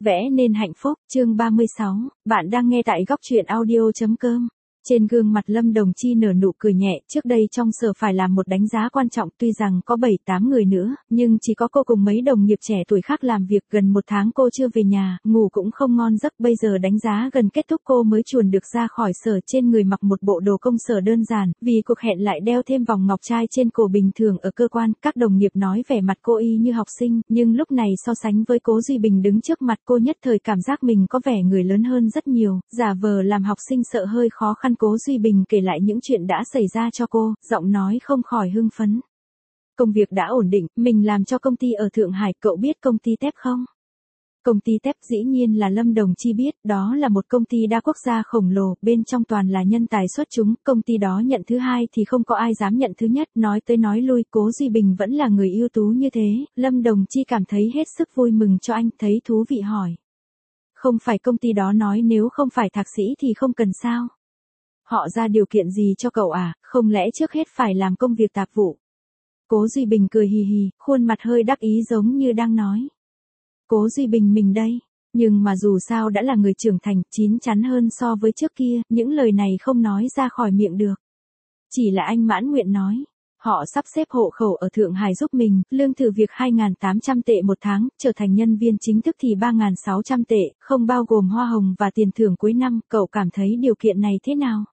Vẽ nên hạnh phúc, chương 36, bạn đang nghe tại góc truyện audio.com. Trên gương mặt Lâm Đồng Chi nở nụ cười nhẹ, trước đây trong sở phải làm một đánh giá quan trọng, tuy rằng có 7-8 người nữa, nhưng chỉ có cô cùng mấy đồng nghiệp trẻ tuổi khác làm việc. Gần một tháng cô chưa về nhà, ngủ cũng không ngon giấc. Bây giờ đánh giá gần kết thúc cô mới chuồn được ra khỏi sở, trên người mặc một bộ đồ công sở đơn giản, vì cuộc hẹn lại đeo thêm vòng ngọc trai trên cổ. Bình thường ở cơ quan, các đồng nghiệp nói vẻ mặt cô y như học sinh, nhưng lúc này so sánh với Cố Duy Bình đứng trước mặt cô, nhất thời cảm giác mình có vẻ người lớn hơn rất nhiều, giả vờ làm học sinh sợ hơi khó khăn. Cố Duy Bình kể lại những chuyện đã xảy ra cho cô, giọng nói không khỏi hưng phấn. Công việc đã ổn định, mình làm cho công ty ở Thượng Hải, cậu biết công ty TEP không? Công ty TEP dĩ nhiên là Lâm Đồng Chi biết, đó là một công ty đa quốc gia khổng lồ, bên trong toàn là nhân tài xuất chúng, công ty đó nhận thứ hai thì không có ai dám nhận thứ nhất. Nói tới nói lui, Cố Duy Bình vẫn là người ưu tú như thế, Lâm Đồng Chi cảm thấy hết sức vui mừng cho anh, thấy thú vị hỏi. Không phải công ty đó nói nếu không phải thạc sĩ thì không cần sao? Họ ra điều kiện gì cho cậu à, không lẽ trước hết phải làm công việc tạp vụ? Cố Duy Bình cười hì hì, khuôn mặt hơi đắc ý giống như đang nói. Cố Duy Bình mình đây, nhưng mà dù sao đã là người trưởng thành, chín chắn hơn so với trước kia, những lời này không nói ra khỏi miệng được. Chỉ là anh mãn nguyện nói. Họ sắp xếp hộ khẩu ở Thượng Hải giúp mình, lương thử việc 2.800 tệ một tháng, trở thành nhân viên chính thức thì 3.600 tệ, không bao gồm hoa hồng và tiền thưởng cuối năm. Cậu cảm thấy điều kiện này thế nào?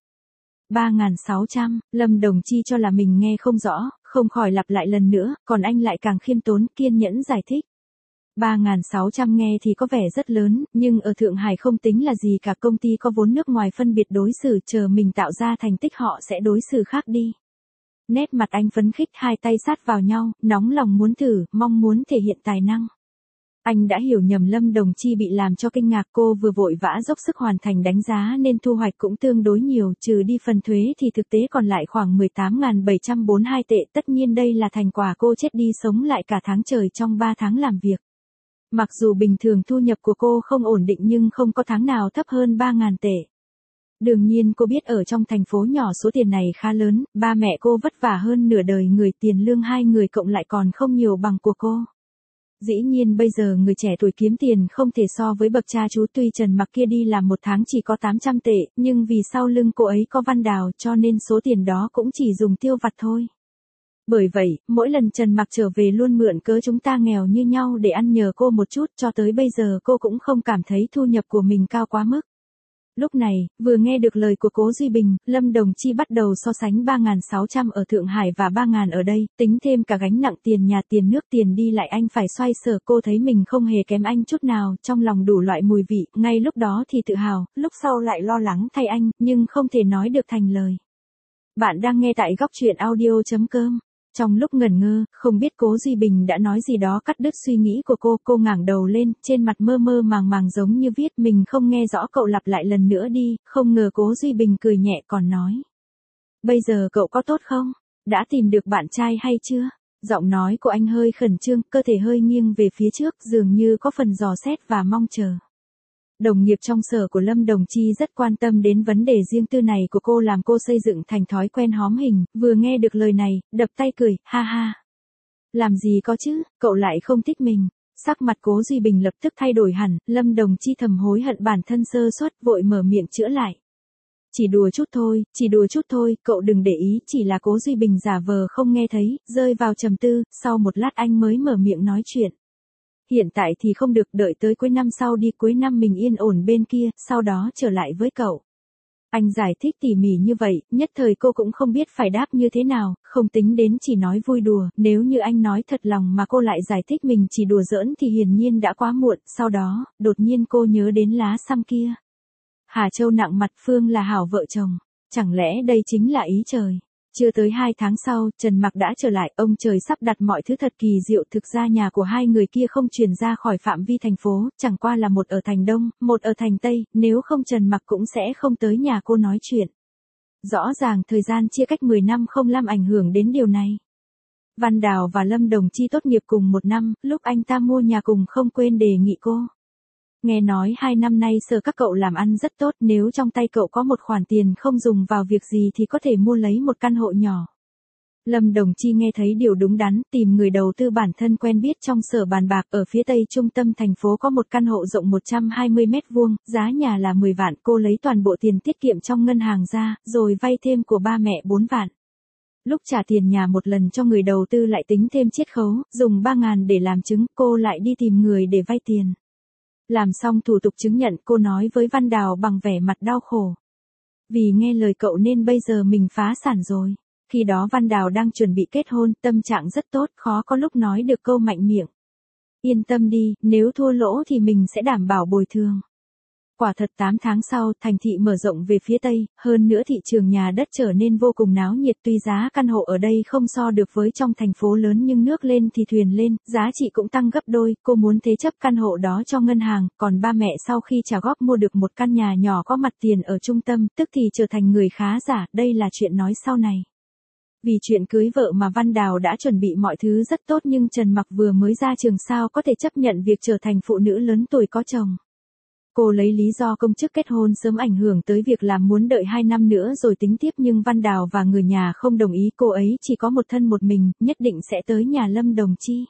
3.600, Lâm Đồng Chi cho là mình nghe không rõ, không khỏi lặp lại lần nữa, còn anh lại càng khiêm tốn, kiên nhẫn giải thích. 3.600 nghe thì có vẻ rất lớn, nhưng ở Thượng Hải không tính là gì cả, công ty có vốn nước ngoài phân biệt đối xử, chờ mình tạo ra thành tích họ sẽ đối xử khác đi. Nét mặt anh phấn khích, hai tay sát vào nhau, nóng lòng muốn thử, mong muốn thể hiện tài năng. Anh đã hiểu nhầm, Lâm Đồng Chi bị làm cho kinh ngạc, cô vừa vội vã dốc sức hoàn thành đánh giá nên thu hoạch cũng tương đối nhiều, trừ đi phần thuế thì thực tế còn lại khoảng 18.742 tệ, tất nhiên đây là thành quả cô chết đi sống lại cả tháng trời trong 3 tháng làm việc. Mặc dù bình thường thu nhập của cô không ổn định nhưng không có tháng nào thấp hơn 3.000 tệ. Đương nhiên cô biết ở trong thành phố nhỏ số tiền này khá lớn, ba mẹ cô vất vả hơn nửa đời người, tiền lương hai người cộng lại còn không nhiều bằng của cô. Dĩ nhiên bây giờ người trẻ tuổi kiếm tiền không thể so với bậc cha chú, tuy Trần Mặc kia đi làm một tháng chỉ có 800 tệ, nhưng vì sau lưng cô ấy có Văn Đào cho nên số tiền đó cũng chỉ dùng tiêu vặt thôi. Bởi vậy, mỗi lần Trần Mặc trở về luôn mượn cớ chúng ta nghèo như nhau để ăn nhờ cô một chút, cho tới bây giờ cô cũng không cảm thấy thu nhập của mình cao quá mức. Lúc này, vừa nghe được lời của Cố Duy Bình, Lâm Đồng Chi bắt đầu so sánh 3.600 ở Thượng Hải và 3.000 ở đây, tính thêm cả gánh nặng tiền nhà, tiền nước, tiền đi lại anh phải xoay sở. Cô thấy mình không hề kém anh chút nào, trong lòng đủ loại mùi vị, ngay lúc đó thì tự hào, lúc sau lại lo lắng thay anh, nhưng không thể nói được thành lời. Bạn đang nghe tại góc truyện audio.com. Trong lúc ngẩn ngơ, không biết Cố Duy Bình đã nói gì đó cắt đứt suy nghĩ của cô ngẩng đầu lên, trên mặt mơ mơ màng màng giống như viết mình không nghe rõ, cậu lặp lại lần nữa đi. Không ngờ Cố Duy Bình cười nhẹ còn nói. Bây giờ cậu có tốt không? Đã tìm được bạn trai hay chưa? Giọng nói của anh hơi khẩn trương, cơ thể hơi nghiêng về phía trước, dường như có phần dò xét và mong chờ. Đồng nghiệp trong sở của Lâm Đồng Chi rất quan tâm đến vấn đề riêng tư này của cô, làm cô xây dựng thành thói quen hóm hình, vừa nghe được lời này, đập tay cười, ha ha. Làm gì có chứ, cậu lại không thích mình. Sắc mặt Cố Duy Bình lập tức thay đổi hẳn, Lâm Đồng Chi thầm hối hận bản thân sơ suất, vội mở miệng chữa lại. Chỉ đùa chút thôi, cậu đừng để ý, chỉ là Cố Duy Bình giả vờ không nghe thấy, rơi vào trầm tư, sau một lát anh mới mở miệng nói chuyện. Hiện tại thì không được, đợi tới cuối năm sau đi, cuối năm mình yên ổn bên kia, sau đó trở lại với cậu. Anh giải thích tỉ mỉ như vậy, nhất thời cô cũng không biết phải đáp như thế nào, không tính đến chỉ nói vui đùa, nếu như anh nói thật lòng mà cô lại giải thích mình chỉ đùa giỡn thì hiển nhiên đã quá muộn. Sau đó, đột nhiên cô nhớ đến lá xăm kia. Hà Châu nặng mặt Phương là hảo vợ chồng, chẳng lẽ đây chính là ý trời? Chưa tới 2 tháng sau, Trần Mặc đã trở lại, ông trời sắp đặt mọi thứ thật kỳ diệu, thực ra nhà của hai người kia không truyền ra khỏi phạm vi thành phố, chẳng qua là một ở thành Đông, một ở thành Tây, nếu không Trần Mặc cũng sẽ không tới nhà cô nói chuyện. Rõ ràng thời gian chia cách 10 năm không làm ảnh hưởng đến điều này. Văn Đào và Lâm Đồng Chi tốt nghiệp cùng một năm, lúc anh ta mua nhà cùng không quên đề nghị cô. Nghe nói 2 năm nay sở các cậu làm ăn rất tốt, nếu trong tay cậu có một khoản tiền không dùng vào việc gì thì có thể mua lấy một căn hộ nhỏ. Lâm Đồng Chi nghe thấy điều đúng đắn, tìm người đầu tư bản thân quen biết trong sở bàn bạc ở phía tây trung tâm thành phố có một căn hộ rộng 120 mét vuông, giá nhà là 10 vạn, cô lấy toàn bộ tiền tiết kiệm trong ngân hàng ra, rồi vay thêm của ba mẹ 4 vạn. Lúc trả tiền nhà một lần cho người đầu tư lại tính thêm chiết khấu, dùng 3.000 để làm chứng, cô lại đi tìm người để vay tiền. Làm xong thủ tục chứng nhận, cô nói với Văn Đào bằng vẻ mặt đau khổ. Vì nghe lời cậu nên bây giờ mình phá sản rồi. Khi đó Văn Đào đang chuẩn bị kết hôn, tâm trạng rất tốt, khó có lúc nói được câu mạnh miệng. Yên tâm đi, nếu thua lỗ thì mình sẽ đảm bảo bồi thường. Quả thật 8 tháng sau, thành thị mở rộng về phía Tây, hơn nữa thị trường nhà đất trở nên vô cùng náo nhiệt, tuy giá căn hộ ở đây không so được với trong thành phố lớn nhưng nước lên thì thuyền lên, giá trị cũng tăng gấp đôi, cô muốn thế chấp căn hộ đó cho ngân hàng, còn ba mẹ sau khi trả góp mua được một căn nhà nhỏ có mặt tiền ở trung tâm, tức thì trở thành người khá giả, đây là chuyện nói sau này. Vì chuyện cưới vợ mà Văn Đào đã chuẩn bị mọi thứ rất tốt nhưng Trần Mặc vừa mới ra trường sao có thể chấp nhận việc trở thành phụ nữ lớn tuổi có chồng. Cô lấy lý do công chức kết hôn sớm ảnh hưởng tới việc làm muốn đợi 2 năm nữa rồi tính tiếp nhưng Văn Đào và người nhà không đồng ý, cô ấy chỉ có một thân một mình, nhất định sẽ tới nhà Lâm Đồng Chi.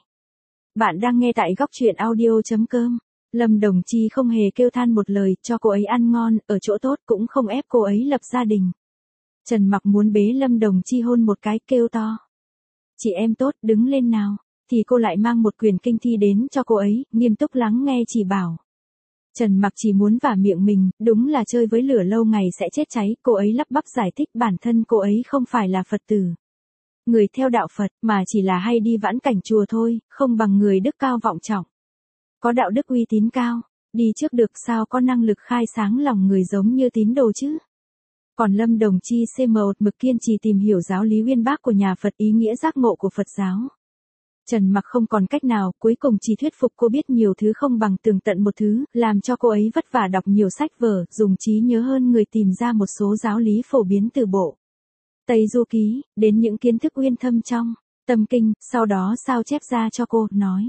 Bạn đang nghe tại góc truyện audio.com. Lâm Đồng Chi không hề kêu than một lời, cho cô ấy ăn ngon, ở chỗ tốt cũng không ép cô ấy lập gia đình. Trần Mặc muốn bế Lâm Đồng Chi hôn một cái, kêu to. Chị em tốt, đứng lên nào. Thì cô lại mang một quyển kinh thi đến cho cô ấy, nghiêm túc lắng nghe chỉ bảo. Trần Mặc chỉ muốn vả miệng mình, đúng là chơi với lửa lâu ngày sẽ chết cháy, cô ấy lắp bắp giải thích bản thân cô ấy không phải là Phật tử. Người theo đạo Phật mà chỉ là hay đi vãn cảnh chùa thôi, không bằng người đức cao vọng trọng. Có đạo đức uy tín cao, đi trước được sao có năng lực khai sáng lòng người giống như tín đồ chứ. Còn Lâm Đồng Chi một mực kiên trì tìm hiểu giáo lý uyên bác của nhà Phật, ý nghĩa giác ngộ của Phật giáo. Trần Mặc không còn cách nào, cuối cùng chỉ thuyết phục cô biết nhiều thứ không bằng tường tận một thứ, làm cho cô ấy vất vả đọc nhiều sách vở, dùng trí nhớ hơn người tìm ra một số giáo lý phổ biến từ bộ Tây Du Ký, đến những kiến thức uyên thâm trong Tâm Kinh, sau đó sao chép ra cho cô, nói.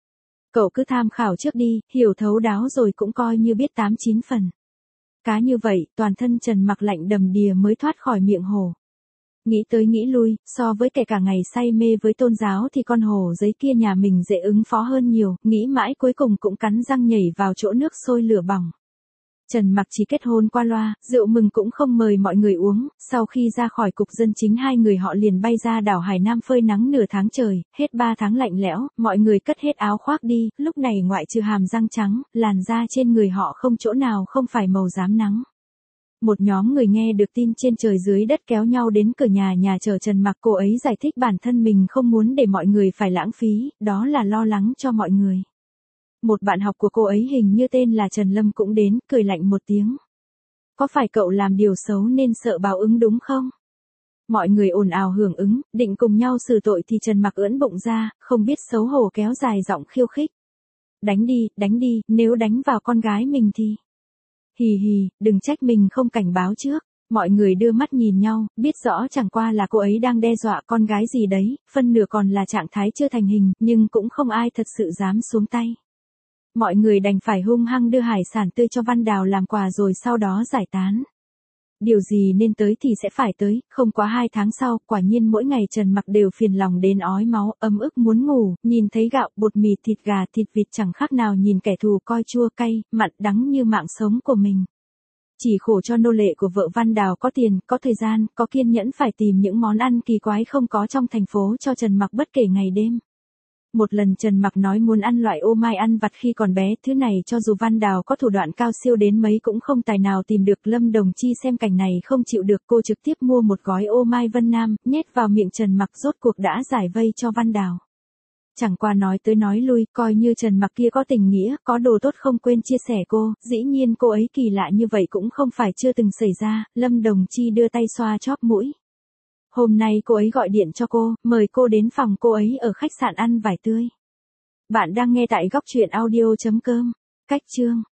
Cậu cứ tham khảo trước đi, hiểu thấu đáo rồi cũng coi như biết 8-9 phần. Cá như vậy, toàn thân Trần Mặc lạnh đầm đìa mới thoát khỏi miệng hồ. Nghĩ tới nghĩ lui, so với kẻ cả ngày say mê với tôn giáo thì con hồ giấy kia nhà mình dễ ứng phó hơn nhiều, nghĩ mãi cuối cùng cũng cắn răng nhảy vào chỗ nước sôi lửa bỏng. Trần Mặc chỉ kết hôn qua loa, rượu mừng cũng không mời mọi người uống, sau khi ra khỏi cục dân chính hai người họ liền bay ra đảo Hải Nam phơi nắng nửa tháng trời, hết 3 tháng lạnh lẽo, mọi người cất hết áo khoác đi, lúc này ngoại trừ hàm răng trắng, làn da trên người họ không chỗ nào không phải màu rám nắng. Một nhóm người nghe được tin trên trời dưới đất kéo nhau đến cửa nhà chờ Trần Mặc, cô ấy giải thích bản thân mình không muốn để mọi người phải lãng phí, đó là lo lắng cho mọi người. Một bạn học của cô ấy hình như tên là Trần Lâm cũng đến, cười lạnh một tiếng. Có phải cậu làm điều xấu nên sợ báo ứng đúng không? Mọi người ồn ào hưởng ứng, định cùng nhau xử tội thì Trần Mặc ưỡn bụng ra, không biết xấu hổ kéo dài giọng khiêu khích. Đánh đi, nếu đánh vào con gái mình thì... Hì hì, đừng trách mình không cảnh báo trước. Mọi người đưa mắt nhìn nhau, biết rõ chẳng qua là cô ấy đang đe dọa con gái gì đấy, phân nửa còn là trạng thái chưa thành hình, nhưng cũng không ai thật sự dám xuống tay. Mọi người đành phải hung hăng đưa hải sản tươi cho Văn Đào làm quà rồi sau đó giải tán. Điều gì nên tới thì sẽ phải tới, không quá 2 tháng sau, quả nhiên mỗi ngày Trần Mặc đều phiền lòng đến ói máu, ấm ức muốn ngủ, nhìn thấy gạo, bột mì, thịt gà, thịt vịt chẳng khác nào nhìn kẻ thù coi chua cay, mặn đắng như mạng sống của mình. Chỉ khổ cho nô lệ của vợ Văn Đào có tiền, có thời gian, có kiên nhẫn phải tìm những món ăn kỳ quái không có trong thành phố cho Trần Mặc bất kể ngày đêm. Một lần Trần Mặc nói muốn ăn loại ô mai ăn vặt khi còn bé, thứ này cho dù Văn Đào có thủ đoạn cao siêu đến mấy cũng không tài nào tìm được. Lâm Đồng Chi xem cảnh này không chịu được, cô trực tiếp mua một gói ô mai Vân Nam, nhét vào miệng Trần Mặc, rốt cuộc đã giải vây cho Văn Đào. Chẳng qua nói tới nói lui, coi như Trần Mặc kia có tình nghĩa, có đồ tốt không quên chia sẻ cô, dĩ nhiên cô ấy kỳ lạ như vậy cũng không phải chưa từng xảy ra. Lâm Đồng Chi đưa tay xoa chóp mũi. Hôm nay cô ấy gọi điện cho cô, mời cô đến phòng cô ấy ở khách sạn ăn vải tươi. Bạn đang nghe tại góc truyện audio.com. Cách chương